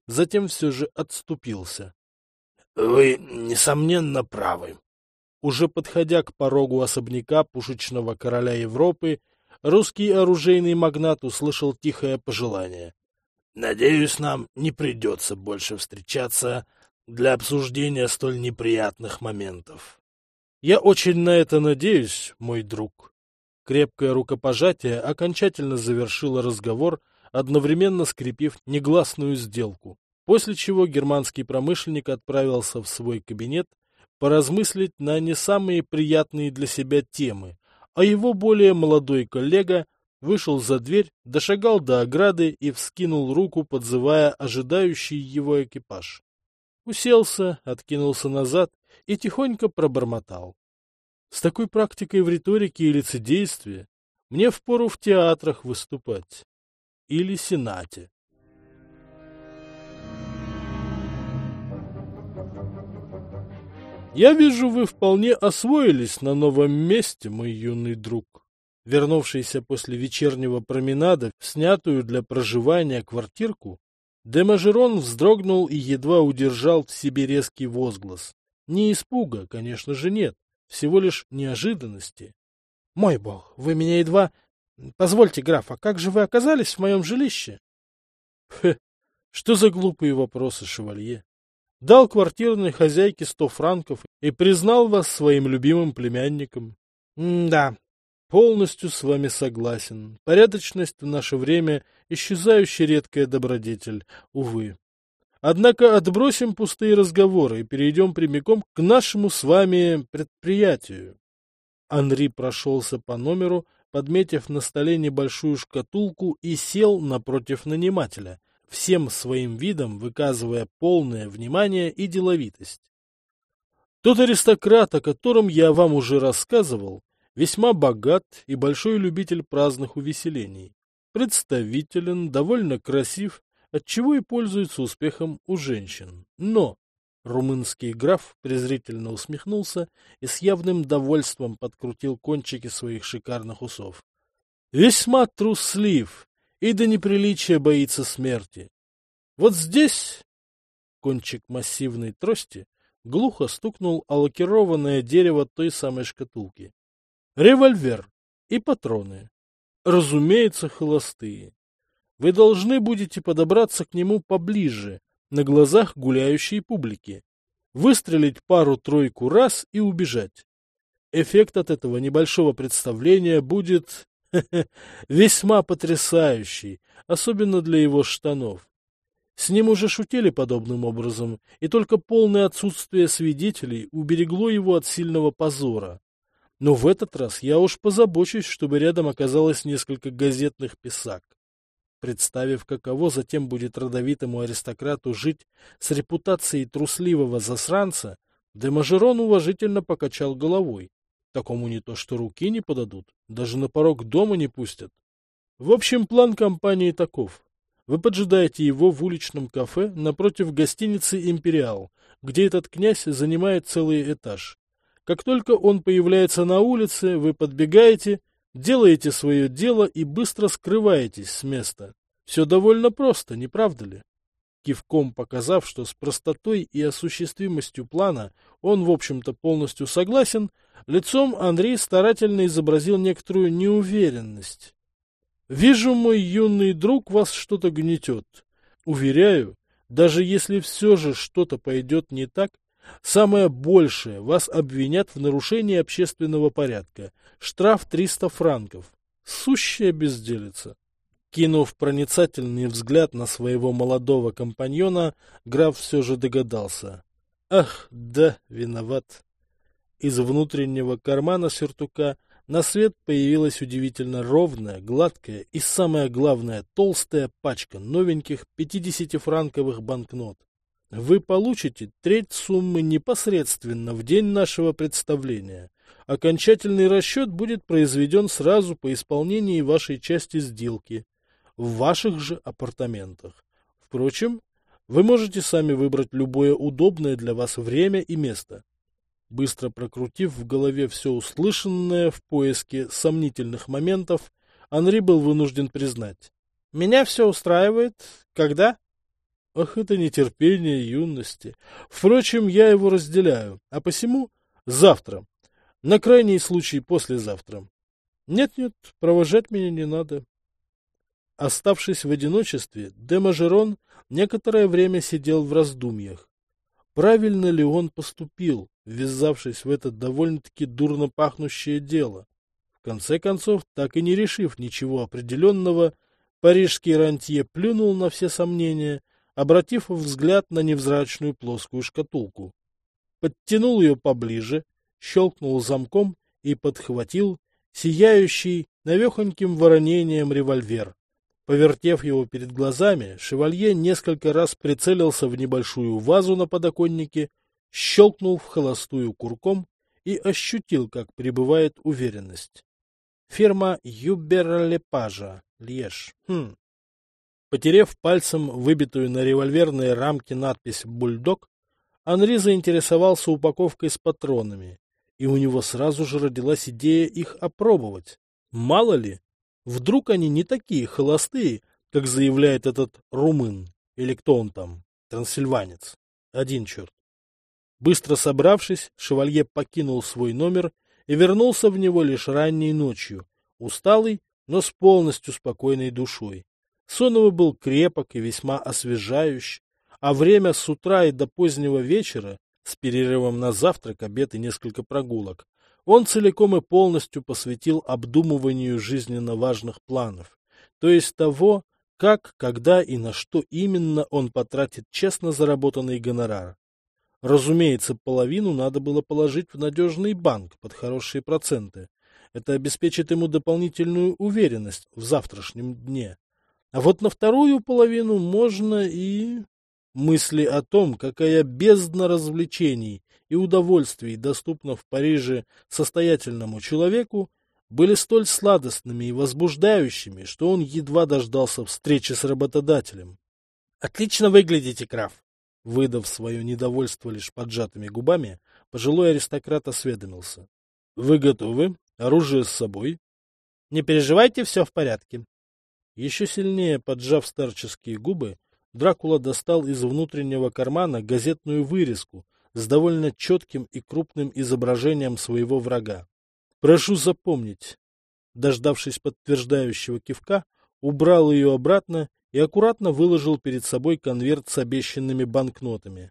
затем все же отступился. — Вы, несомненно, правы. Уже подходя к порогу особняка пушечного короля Европы, русский оружейный магнат услышал тихое пожелание. — Надеюсь, нам не придется больше встречаться для обсуждения столь неприятных моментов. — Я очень на это надеюсь, мой друг. Крепкое рукопожатие окончательно завершило разговор, одновременно скрепив негласную сделку, после чего германский промышленник отправился в свой кабинет поразмыслить на не самые приятные для себя темы, а его более молодой коллега вышел за дверь, дошагал до ограды и вскинул руку, подзывая ожидающий его экипаж. Уселся, откинулся назад и тихонько пробормотал. С такой практикой в риторике и лицедействе мне впору в театрах выступать. Или сенате. Я вижу, вы вполне освоились на новом месте, мой юный друг. Вернувшийся после вечернего променада в снятую для проживания квартирку, де Мажерон вздрогнул и едва удержал в себе резкий возглас. Не испуга, конечно же, нет, всего лишь неожиданности. — Мой бог, вы меня едва... Позвольте, граф, а как же вы оказались в моем жилище? — Хе, что за глупые вопросы, шевалье? Дал квартирной хозяйке сто франков и признал вас своим любимым племянником. — Да, полностью с вами согласен. Порядочность в наше время исчезающая редкая добродетель, увы. Однако отбросим пустые разговоры и перейдем прямиком к нашему с вами предприятию. Анри прошелся по номеру, подметив на столе небольшую шкатулку и сел напротив нанимателя, всем своим видом выказывая полное внимание и деловитость. Тот аристократ, о котором я вам уже рассказывал, весьма богат и большой любитель праздных увеселений, представителен, довольно красив, отчего и пользуется успехом у женщин. Но румынский граф презрительно усмехнулся и с явным довольством подкрутил кончики своих шикарных усов. Весьма труслив и до неприличия боится смерти. Вот здесь кончик массивной трости глухо стукнул о лакированное дерево той самой шкатулки. Револьвер и патроны. Разумеется, холостые. Вы должны будете подобраться к нему поближе, на глазах гуляющей публики, выстрелить пару-тройку раз и убежать. Эффект от этого небольшого представления будет весьма потрясающий, особенно для его штанов. С ним уже шутили подобным образом, и только полное отсутствие свидетелей уберегло его от сильного позора. Но в этот раз я уж позабочусь, чтобы рядом оказалось несколько газетных писак. Представив, каково затем будет родовитому аристократу жить с репутацией трусливого засранца, де Мажерон уважительно покачал головой. Такому не то что руки не подадут, даже на порог дома не пустят. В общем, план компании таков. Вы поджидаете его в уличном кафе напротив гостиницы «Империал», где этот князь занимает целый этаж. Как только он появляется на улице, вы подбегаете, делаете свое дело и быстро скрываетесь с места. Все довольно просто, не правда ли? Кивком показав, что с простотой и осуществимостью плана он, в общем-то, полностью согласен, лицом Анри старательно изобразил некоторую неуверенность. «Вижу, мой юный друг, вас что-то гнетет. Уверяю, даже если все же что-то пойдет не так, самое большее вас обвинят в нарушении общественного порядка. Штраф триста франков. Сущая безделица». Кинув проницательный взгляд на своего молодого компаньона, граф все же догадался. Ах, да, виноват. Из внутреннего кармана сюртука на свет появилась удивительно ровная, гладкая и, самое главное, толстая пачка новеньких пятидесятифранковых банкнот. Вы получите треть суммы непосредственно в день нашего представления. Окончательный расчет будет произведен сразу по исполнении вашей части сделки, в ваших же апартаментах. Впрочем, вы можете сами выбрать любое удобное для вас время и место. Быстро прокрутив в голове все услышанное в поиске сомнительных моментов, Анри был вынужден признать. «Меня все устраивает. Когда?» Ах, это нетерпение юности. Впрочем, я его разделяю, а посему завтра, на крайний случай послезавтра. Нет-нет, провожать меня не надо. Оставшись в одиночестве, де Мажерон некоторое время сидел в раздумьях. Правильно ли он поступил, ввязавшись в это довольно-таки дурно пахнущее дело? В конце концов, так и не решив ничего определенного, парижский рантье плюнул на все сомнения, обратив взгляд на невзрачную плоскую шкатулку. Подтянул ее поближе, щелкнул замком и подхватил сияющий навехоньким воронением револьвер. Повертев его перед глазами, шевалье несколько раз прицелился в небольшую вазу на подоконнике, щелкнул в холостую курком и ощутил, как прибывает уверенность. Фирма Юбер-Лепажа, Льеж. Хм. Потерев пальцем выбитую на револьверной рамке надпись «Бульдог», Анри заинтересовался упаковкой с патронами, и у него сразу же родилась идея их опробовать. Мало ли, вдруг они не такие холостые, как заявляет этот румын, или кто он там, трансильванец. Один черт. Быстро собравшись, шевалье покинул свой номер и вернулся в него лишь ранней ночью, усталый, но с полностью спокойной душой. Сон его был крепок и весьма освежающий, а время с утра и до позднего вечера, с перерывом на завтрак, обед и несколько прогулок, он целиком и полностью посвятил обдумыванию жизненно важных планов, то есть того, как, когда и на что именно он потратит честно заработанный гонорар. Разумеется, половину надо было положить в надежный банк под хорошие проценты. Это обеспечит ему дополнительную уверенность в завтрашнем дне. А вот на вторую половину можно и... Мысли о том, какая бездна развлечений и удовольствий доступна в Париже состоятельному человеку, были столь сладостными и возбуждающими, что он едва дождался встречи с работодателем. — Отлично выглядите, граф! — выдав свое недовольство лишь поджатыми губами, пожилой аристократ осведомился. — Вы готовы? Оружие с собой? — Не переживайте, все в порядке. Еще сильнее поджав старческие губы, Дракула достал из внутреннего кармана газетную вырезку с довольно четким и крупным изображением своего врага. «Прошу запомнить». Дождавшись подтверждающего кивка, убрал ее обратно и аккуратно выложил перед собой конверт с обещанными банкнотами.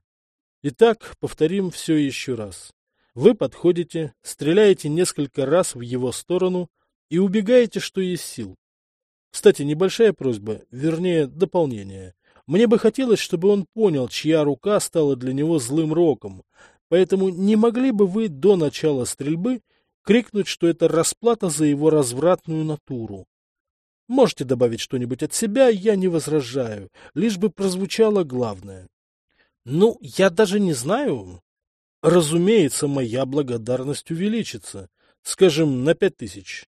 Итак, повторим все еще раз. Вы подходите, стреляете несколько раз в его сторону и убегаете, что есть сил. Кстати, небольшая просьба, вернее, дополнение. Мне бы хотелось, чтобы он понял, чья рука стала для него злым роком, поэтому не могли бы вы до начала стрельбы крикнуть, что это расплата за его развратную натуру? Можете добавить что-нибудь от себя, я не возражаю, лишь бы прозвучало главное. Ну, я даже не знаю. Разумеется, моя благодарность увеличится, скажем, на пять тысяч.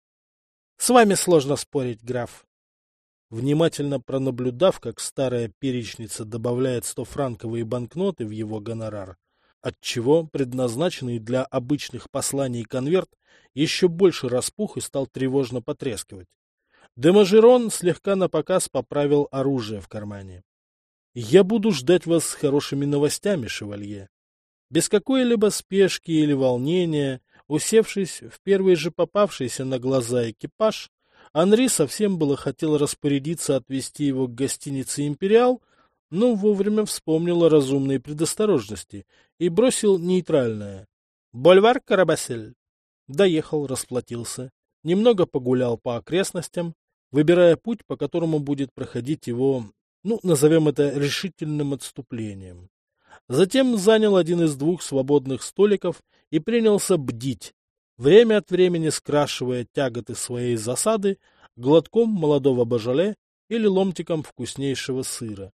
С вами сложно спорить, граф. Внимательно пронаблюдав, как старая перечница добавляет стофранковые банкноты в его гонорар, отчего предназначенный для обычных посланий конверт еще больше распух и стал тревожно потрескивать. Де Мажерон слегка напоказ поправил оружие в кармане. — Я буду ждать вас с хорошими новостями, шевалье. Без какой-либо спешки или волнения, усевшись в первый же попавшийся на глаза экипаж, Анри совсем было хотел распорядиться отвезти его к гостинице «Империал», но вовремя вспомнил о разумной предосторожности и бросил нейтральное. «Бульвар Карабасель». Доехал, расплатился, немного погулял по окрестностям, выбирая путь, по которому будет проходить его, ну, назовем это решительным отступлением. Затем занял один из двух свободных столиков и принялся бдить, время от времени скрашивая тяготы своей засады глотком молодого божоле или ломтиком вкуснейшего сыра.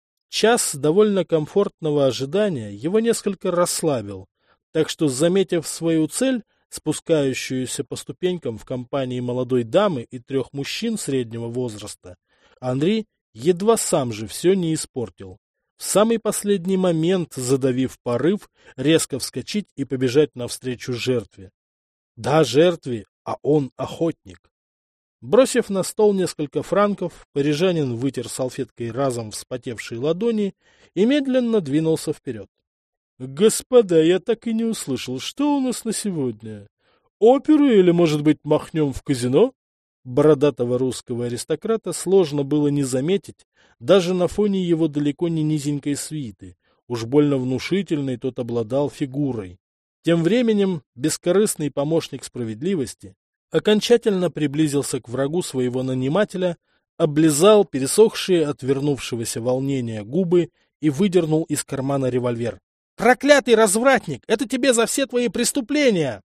Час довольно комфортного ожидания его несколько расслабил, так что, заметив свою цель, спускающуюся по ступенькам в компании молодой дамы и трех мужчин среднего возраста, Анри едва сам же все не испортил. В самый последний момент, задавив порыв, резко вскочить и побежать навстречу жертве. Да, жертве, а он охотник. Бросив на стол несколько франков, парижанин вытер салфеткой разом вспотевшие ладони и медленно двинулся вперед. — Господа, я так и не услышал, что у нас на сегодня? Оперу или, может быть, махнем в казино? Бородатого русского аристократа сложно было не заметить даже на фоне его далеко не низенькой свиты. Уж больно внушительный тот обладал фигурой. Тем временем бескорыстный помощник справедливости окончательно приблизился к врагу своего нанимателя, облизал пересохшие от вернувшегося волнения губы и выдернул из кармана револьвер. «Проклятый развратник! Это тебе за все твои преступления!»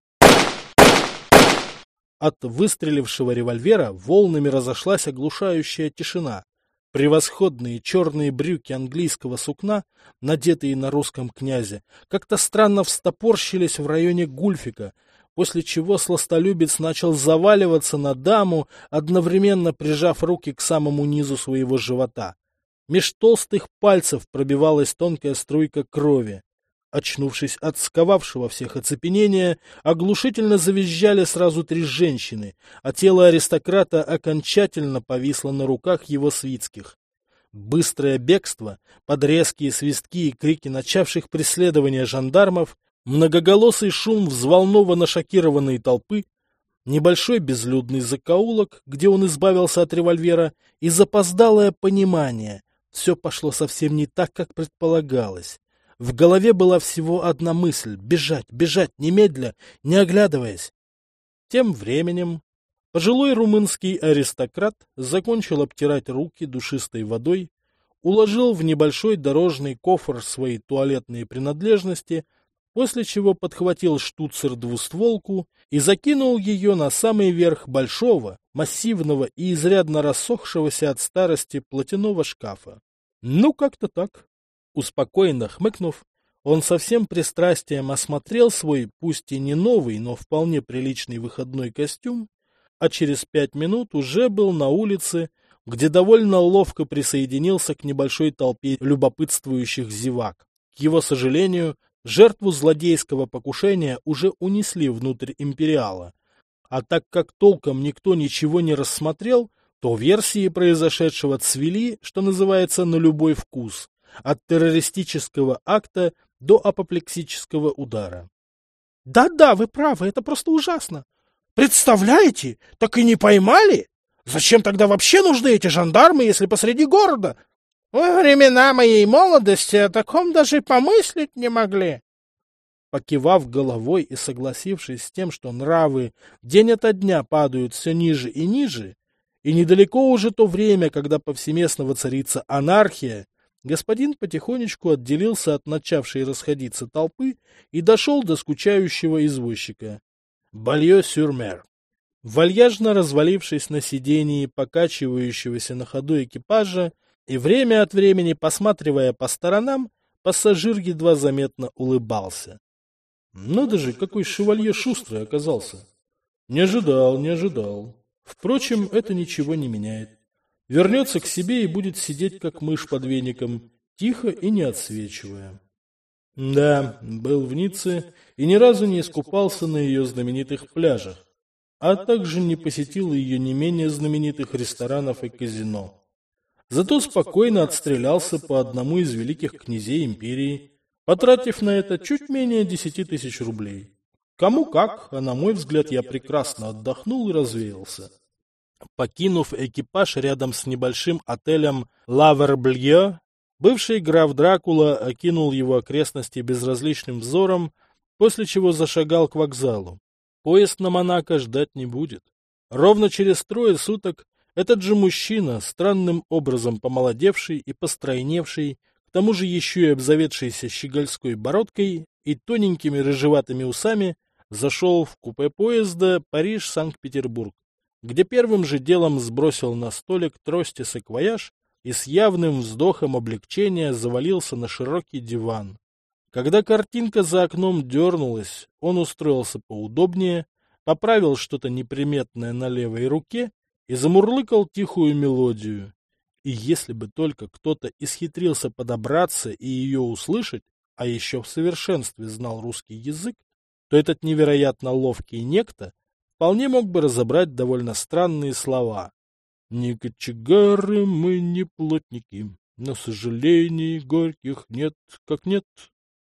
От выстрелившего револьвера волнами разошлась оглушающая тишина. Превосходные черные брюки английского сукна, надетые на русском князе, как-то странно встопорщились в районе гульфика, после чего сластолюбец начал заваливаться на даму, одновременно прижав руки к самому низу своего живота. Меж толстых пальцев пробивалась тонкая струйка крови. Очнувшись от сковавшего всех оцепенения, оглушительно завизжали сразу три женщины, а тело аристократа окончательно повисло на руках его свитских. Быстрое бегство, под резкие свистки и крики начавших преследование жандармов, многоголосый шум взволнованно шокированной толпы, небольшой безлюдный закоулок, где он избавился от револьвера, и запоздалое понимание. Все пошло совсем не так, как предполагалось. В голове была всего одна мысль — бежать, бежать, немедля, не оглядываясь. Тем временем пожилой румынский аристократ закончил обтирать руки душистой водой, уложил в небольшой дорожный кофр свои туалетные принадлежности, после чего подхватил штуцер-двустволку и закинул ее на самый верх большого, массивного и изрядно рассохшегося от старости платяного шкафа. Ну, как-то так. Успокоенно хмыкнув, он со всем пристрастием осмотрел свой, пусть и не новый, но вполне приличный выходной костюм, а через пять минут уже был на улице, где довольно ловко присоединился к небольшой толпе любопытствующих зевак. К его сожалению, жертву злодейского покушения уже унесли внутрь империала, а так как толком никто ничего не рассмотрел, то версии произошедшего цвели, что называется, на любой вкус. От террористического акта до апоплексического удара. Да-да, вы правы, это просто ужасно. Представляете, так и не поймали? Зачем тогда вообще нужны эти жандармы, если посреди города? Во времена моей молодости о таком даже помыслить не могли. Покивав головой и согласившись с тем, что нравы день ото дня падают все ниже и ниже, и недалеко уже то время, когда повсеместно воцарится анархия, господин потихонечку отделился от начавшей расходиться толпы и дошел до скучающего извозчика. Балье-сюр-Мер. Вальяжно развалившись на сидении покачивающегося на ходу экипажа и время от времени посматривая по сторонам, пассажир едва заметно улыбался. Надо же, какой шевалье шустрый оказался. Не ожидал, не ожидал. Впрочем, это ничего не меняет. Вернется к себе и будет сидеть, как мышь под веником, тихо и не отсвечивая. Да, был в Ницце и ни разу не искупался на ее знаменитых пляжах, а также не посетил ее не менее знаменитых ресторанов и казино. Зато спокойно отстрелялся по одному из великих князей империи, потратив на это чуть менее десяти тысяч рублей. Кому как, а на мой взгляд я прекрасно отдохнул и развеялся. Покинув экипаж рядом с небольшим отелем «Ла Верблье», бывший граф Дракула окинул его окрестности безразличным взором, после чего зашагал к вокзалу. Поезд на Монако ждать не будет. Ровно через трое суток этот же мужчина, странным образом помолодевший и постройневший, к тому же еще и обзаведшийся щегольской бородкой и тоненькими рыжеватыми усами, зашел в купе поезда Париж-Санкт-Петербург, где первым же делом сбросил на столик трости-саквояж и с явным вздохом облегчения завалился на широкий диван. Когда картинка за окном дернулась, он устроился поудобнее, поправил что-то неприметное на левой руке и замурлыкал тихую мелодию. И если бы только кто-то исхитрился подобраться и ее услышать, а еще в совершенстве знал русский язык, то этот невероятно ловкий некто вполне мог бы разобрать довольно странные слова. «Не кочегары мы, не плотники, но сожалений горьких нет, как нет.